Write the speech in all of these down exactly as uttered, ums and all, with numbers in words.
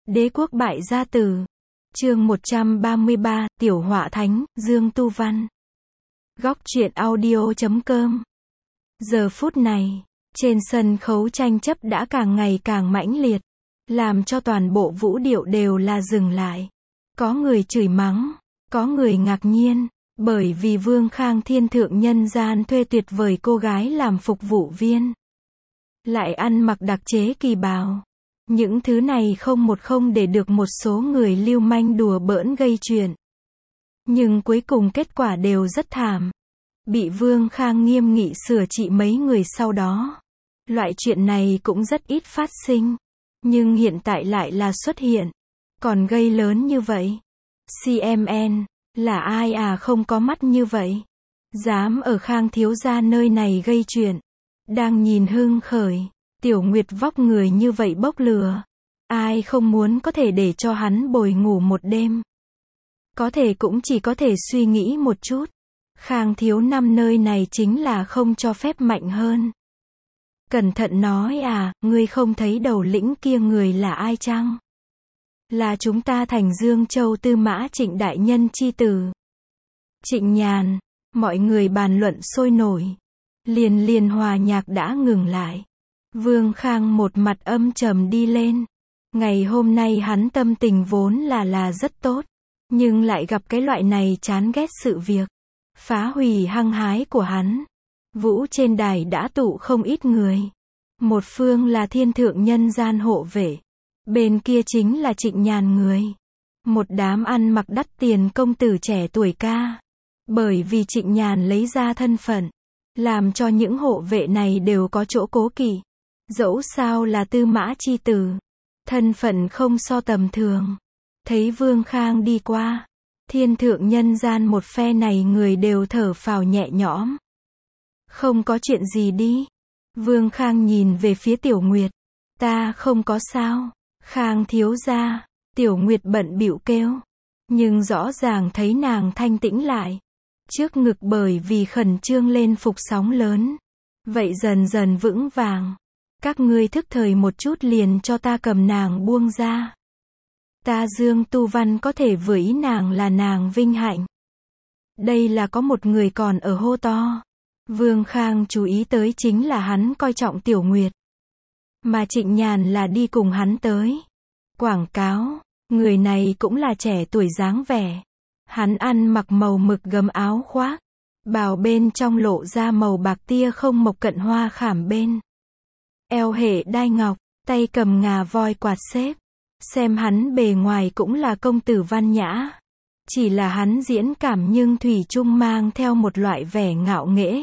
Đế quốc bại gia tử. Chương một trăm ba mươi ba, Tiểu Họa Thánh, Dương Tu Văn. Góc truyện audio chấm com. Giờ phút này, trên sân khấu tranh chấp đã càng ngày càng mãnh liệt, làm cho toàn bộ vũ điệu đều là dừng lại. Có người chửi mắng, có người ngạc nhiên, bởi vì Vương Khang Thiên thượng nhân gian thuê tuyệt vời cô gái làm phục vụ viên. Lại ăn mặc đặc chế kỳ bào. Những thứ này không một không để được một số người lưu manh đùa bỡn gây chuyện. Nhưng cuối cùng kết quả đều rất thảm. Bị Vương Khang nghiêm nghị sửa trị mấy người sau đó. Loại chuyện này cũng rất ít phát sinh. Nhưng hiện tại lại là xuất hiện. Còn gây lớn như vậy. xê em en, là ai à không có mắt như vậy. Dám ở Khang thiếu gia nơi này gây chuyện. Đang nhìn hưng khởi. Tiểu Nguyệt vóc người như vậy bốc lửa. Ai không muốn có thể để cho hắn bồi ngủ một đêm. Có thể cũng chỉ có thể suy nghĩ một chút. Khang thiếu năm nơi này chính là không cho phép mạnh hơn. Cẩn thận nói à, ngươi không thấy đầu lĩnh kia người là ai chăng? Là chúng ta Thành Dương Châu Tư Mã Trịnh đại nhân chi tử. Trịnh Nhàn, mọi người bàn luận sôi nổi. Liền liền hòa nhạc đã ngừng lại. Vương Khang một mặt âm trầm đi lên. Ngày hôm nay hắn tâm tình vốn là là rất tốt. Nhưng lại gặp cái loại này chán ghét sự việc. Phá hủy hăng hái của hắn. Vũ trên đài đã tụ không ít người. Một phương là thiên thượng nhân gian hộ vệ. Bên kia chính là Trịnh Nhàn người. Một đám ăn mặc đắt tiền công tử trẻ tuổi ca. Bởi vì Trịnh Nhàn lấy ra thân phận. Làm cho những hộ vệ này đều có chỗ cố kỵ. Dẫu sao là Tư Mã chi tử. Thân phận không so tầm thường. Thấy Vương Khang đi qua. Thiên thượng nhân gian một phe này người đều thở phào nhẹ nhõm. Không có chuyện gì đi. Vương Khang nhìn về phía Tiểu Nguyệt. Ta không có sao. Khang thiếu gia. Tiểu Nguyệt bận bịu kêu. Nhưng rõ ràng thấy nàng thanh tĩnh lại. Trước ngực bởi vì khẩn trương lên phục sóng lớn. Vậy dần dần vững vàng. Các ngươi thức thời một chút liền cho ta cầm nàng buông ra. Ta Dương Tu Văn có thể với nàng là nàng vinh hạnh. Đây là có một người còn ở hô to. Vương Khang chú ý tới chính là hắn coi trọng Tiểu Nguyệt. Mà Trịnh Nhàn là đi cùng hắn tới. Quảng cáo, người này cũng là trẻ tuổi dáng vẻ. Hắn ăn mặc màu mực gấm áo khoác. Bào bên trong lộ ra màu bạc tia không mộc cận hoa khảm bên. Eo hệ đai ngọc, tay cầm ngà voi quạt xếp. Xem hắn bề ngoài cũng là công tử văn nhã. Chỉ là hắn diễn cảm nhưng thủy chung mang theo một loại vẻ ngạo nghễ.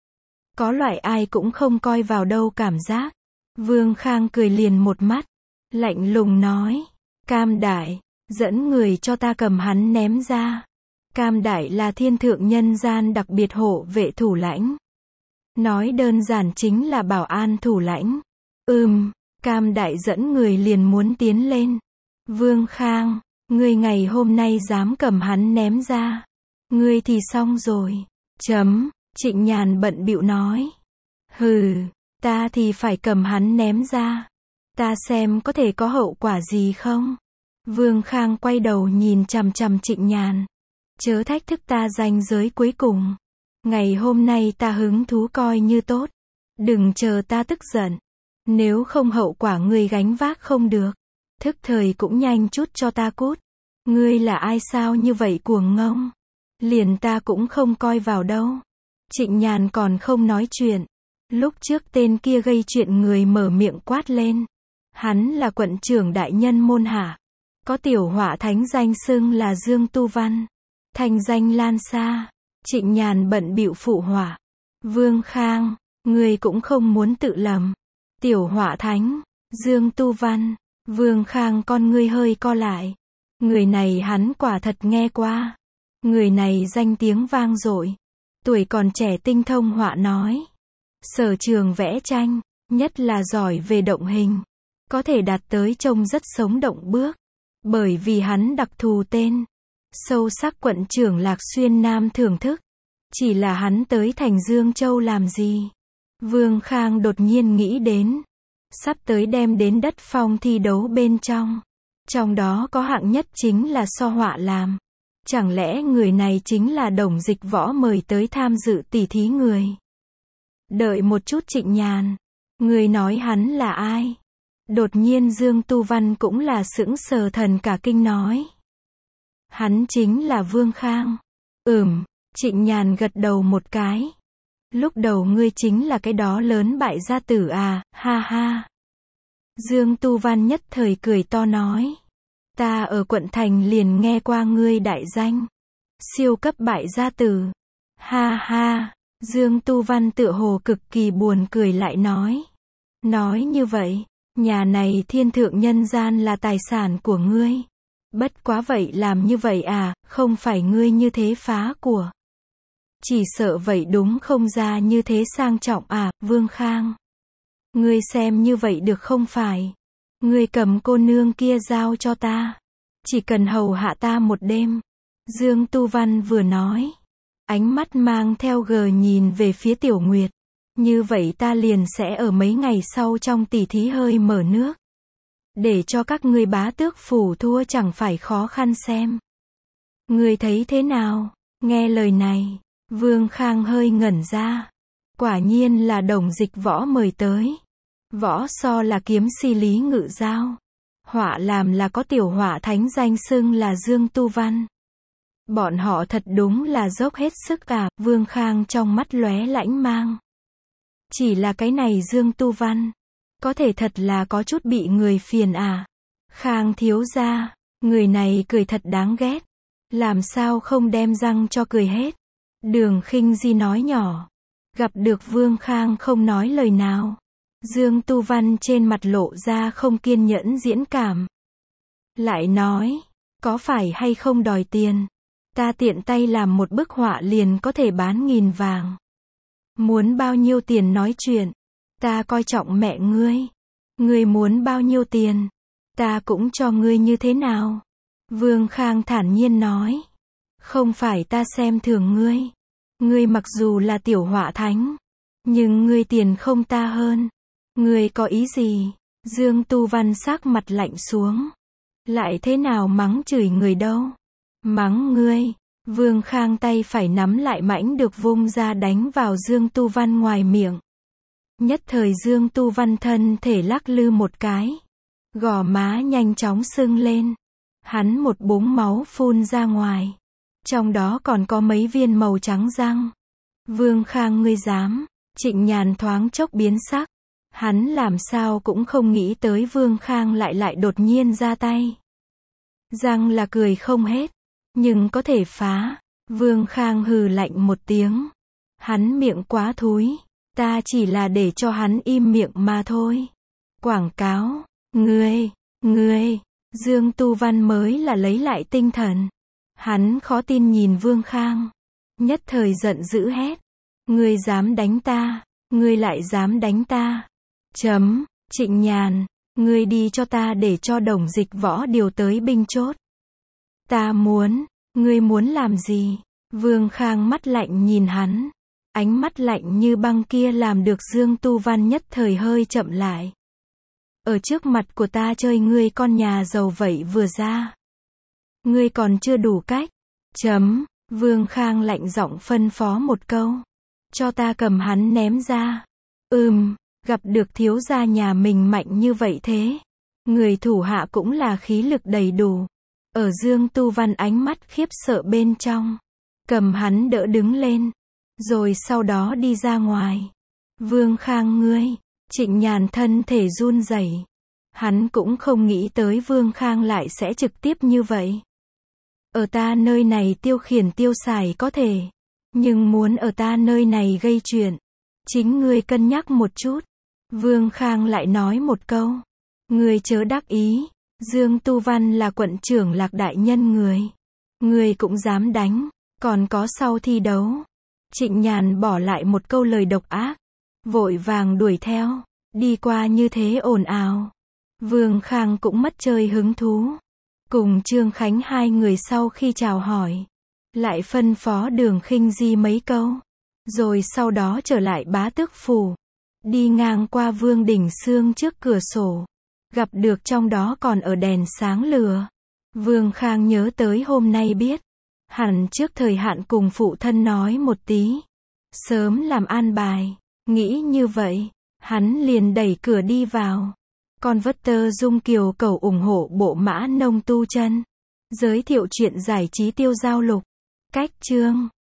Có loại ai cũng không coi vào đâu cảm giác. Vương Khang cười liền một mắt. Lạnh lùng nói. Cam Đại, dẫn người cho ta cầm hắn ném ra. Cam Đại là thiên thượng nhân gian đặc biệt hộ vệ thủ lãnh. Nói đơn giản chính là bảo an thủ lãnh. Ừm, Cam Đại dẫn người liền muốn tiến lên. Vương Khang, ngươi ngày hôm nay dám cầm hắn ném ra. Ngươi thì xong rồi. Chấm, Trịnh Nhàn bận bịu nói. Hừ, ta thì phải cầm hắn ném ra. Ta xem có thể có hậu quả gì không? Vương Khang quay đầu nhìn chằm chằm Trịnh Nhàn. Chớ thách thức ta ranh giới cuối cùng. Ngày hôm nay ta hứng thú coi như tốt. Đừng chờ ta tức giận. Nếu không hậu quả ngươi gánh vác không được. Thức thời cũng nhanh chút cho ta cút. Ngươi là ai sao như vậy cuồng ngông? Liền ta cũng không coi vào đâu. Trịnh Nhàn còn không nói chuyện. Lúc trước tên kia gây chuyện người mở miệng quát lên. Hắn là quận trưởng đại nhân môn hạ. Có Tiểu Họa Thánh danh xưng là Dương Tu Văn. Thành danh lan xa. Trịnh Nhàn bận bịu phụ họa. Vương Khang, ngươi cũng không muốn tự lầm. Tiểu Họa Thánh, Dương Tu Văn. Vương Khang con ngươi hơi co lại. Người này hắn quả thật nghe qua. Người này danh tiếng vang dội. Tuổi còn trẻ tinh thông họa nói. Sở trường vẽ tranh, nhất là giỏi về động hình. Có thể đạt tới trông rất sống động bước. Bởi vì hắn đặc thù tên. Sâu sắc quận trưởng Lạc Xuyên Nam thưởng thức. Chỉ là hắn tới Thành Dương Châu làm gì? Vương Khang đột nhiên nghĩ đến. Sắp tới đem đến đất phong thi đấu bên trong. Trong đó có hạng nhất chính là so họa làm. Chẳng lẽ người này chính là Đồng Dịch Võ mời tới tham dự tỉ thí người? Đợi một chút Trịnh Nhàn. Người nói hắn là ai? Đột nhiên Dương Tu Văn cũng là sững sờ thần cả kinh nói. Hắn chính là Vương Khang. Ừm, Trịnh Nhàn gật đầu một cái. Lúc đầu ngươi chính là cái đó lớn bại gia tử à, ha ha. Dương Tu Văn nhất thời cười to nói. Ta ở quận thành liền nghe qua ngươi đại danh. Siêu cấp bại gia tử. Ha ha, Dương Tu Văn tựa hồ cực kỳ buồn cười lại nói. Nói như vậy, nhà này thiên thượng nhân gian là tài sản của ngươi. Bất quá vậy làm như vậy à, không phải ngươi như thế phá của. Chỉ sợ vậy đúng không ra như thế sang trọng à, Vương Khang. Ngươi xem như vậy được không phải? Ngươi cầm cô nương kia giao cho ta. Chỉ cần hầu hạ ta một đêm. Dương Tu Văn vừa nói. Ánh mắt mang theo gờ nhìn về phía Tiểu Nguyệt. Như vậy ta liền sẽ ở mấy ngày sau trong tỉ thí hơi mở nước. Để cho các ngươi bá tước phủ thua chẳng phải khó khăn xem. Ngươi thấy thế nào? Nghe lời này, Vương Khang hơi ngẩn ra. Quả nhiên là Đồng Dịch Võ mời tới. Võ so là kiếm si lý ngự giao. Họa làm là có tiểu họa thánh danh xưng là Dương Tu Văn. Bọn họ thật đúng là dốc hết sức à, Vương Khang trong mắt lóe lãnh mang. Chỉ là cái này Dương Tu Văn. Có thể thật là có chút bị người phiền à. Khang thiếu gia, người này cười thật đáng ghét. Làm sao không đem răng cho cười hết. Đường Khinh Di nói nhỏ. Gặp được Vương Khang không nói lời nào. Dương Tu Văn trên mặt lộ ra không kiên nhẫn diễn cảm. Lại nói, có phải hay không đòi tiền? Ta tiện tay làm một bức họa liền có thể bán nghìn vàng. Muốn bao nhiêu tiền nói chuyện? Ta coi trọng mẹ ngươi. Ngươi muốn bao nhiêu tiền? Ta cũng cho ngươi như thế nào? Vương Khang thản nhiên nói. Không phải ta xem thường ngươi. Ngươi mặc dù là tiểu họa thánh. Nhưng ngươi tiền không ta hơn. Ngươi có ý gì? Dương Tu Văn sắc mặt lạnh xuống. Lại thế nào mắng chửi người đâu? Mắng ngươi. Vương Khang tay phải nắm lại mãnh được vung ra đánh vào Dương Tu Văn ngoài miệng. Nhất thời Dương Tu Văn thân thể lắc lư một cái. Gò má nhanh chóng sưng lên. Hắn một búng máu phun ra ngoài. Trong đó còn có mấy viên màu trắng răng. Vương Khang ngươi dám. Trịnh Nhàn thoáng chốc biến sắc. Hắn làm sao cũng không nghĩ tới Vương Khang lại lại đột nhiên ra tay. Răng là cười không hết. Nhưng có thể phá. Vương Khang hừ lạnh một tiếng. Hắn miệng quá thúi. Ta chỉ là để cho hắn im miệng mà thôi. Quảng cáo. Ngươi, ngươi. Dương Tu Văn mới là lấy lại tinh thần. Hắn khó tin nhìn Vương Khang. Nhất thời giận dữ hét. Ngươi dám đánh ta. Ngươi lại dám đánh ta. Chấm. Trịnh Nhàn. Ngươi đi cho ta để cho Đồng Dịch Võ điều tới binh chốt. Ta muốn. Ngươi muốn làm gì? Vương Khang mắt lạnh nhìn hắn. Ánh mắt lạnh như băng kia làm được Dương Tu Văn nhất thời hơi chậm lại. Ở trước mặt của ta chơi ngươi con nhà giàu vậy vừa ra. Ngươi còn chưa đủ cách. Chấm. Vương Khang lạnh giọng phân phó một câu. Cho ta cầm hắn ném ra. Ừm, gặp được thiếu gia nhà mình mạnh như vậy thế. Người thủ hạ cũng là khí lực đầy đủ. Ở Dương Tu Văn ánh mắt khiếp sợ bên trong. Cầm hắn đỡ đứng lên. Rồi sau đó đi ra ngoài. Vương Khang ngươi. Trịnh Nhàn thân thể run rẩy. Hắn cũng không nghĩ tới Vương Khang lại sẽ trực tiếp như vậy. Ở ta nơi này tiêu khiển tiêu xài có thể. Nhưng muốn ở ta nơi này gây chuyện. Chính ngươi cân nhắc một chút. Vương Khang lại nói một câu. Ngươi chớ đắc ý. Dương Tu Văn là quận trưởng Lạc đại nhân người. Ngươi cũng dám đánh. Còn có sau thi đấu. Trịnh Nhàn bỏ lại một câu lời độc ác. Vội vàng đuổi theo. Đi qua như thế ồn ào. Vương Khang cũng mất chơi hứng thú. Cùng Trương Khánh hai người sau khi chào hỏi. Lại phân phó Đường Khinh Di mấy câu. Rồi sau đó trở lại bá tước phủ. Đi ngang qua Vương Đình Xương trước cửa sổ. Gặp được trong đó còn ở đèn sáng lửa. Vương Khang nhớ tới hôm nay biết. Hẳn trước thời hạn cùng phụ thân nói một tí. Sớm làm an bài. Nghĩ như vậy, hắn liền đẩy cửa đi vào. Converter Dung Kiều cầu ủng hộ bộ mã nông tu chân. Giới thiệu chuyện giải trí tiêu giao lục. Cách chương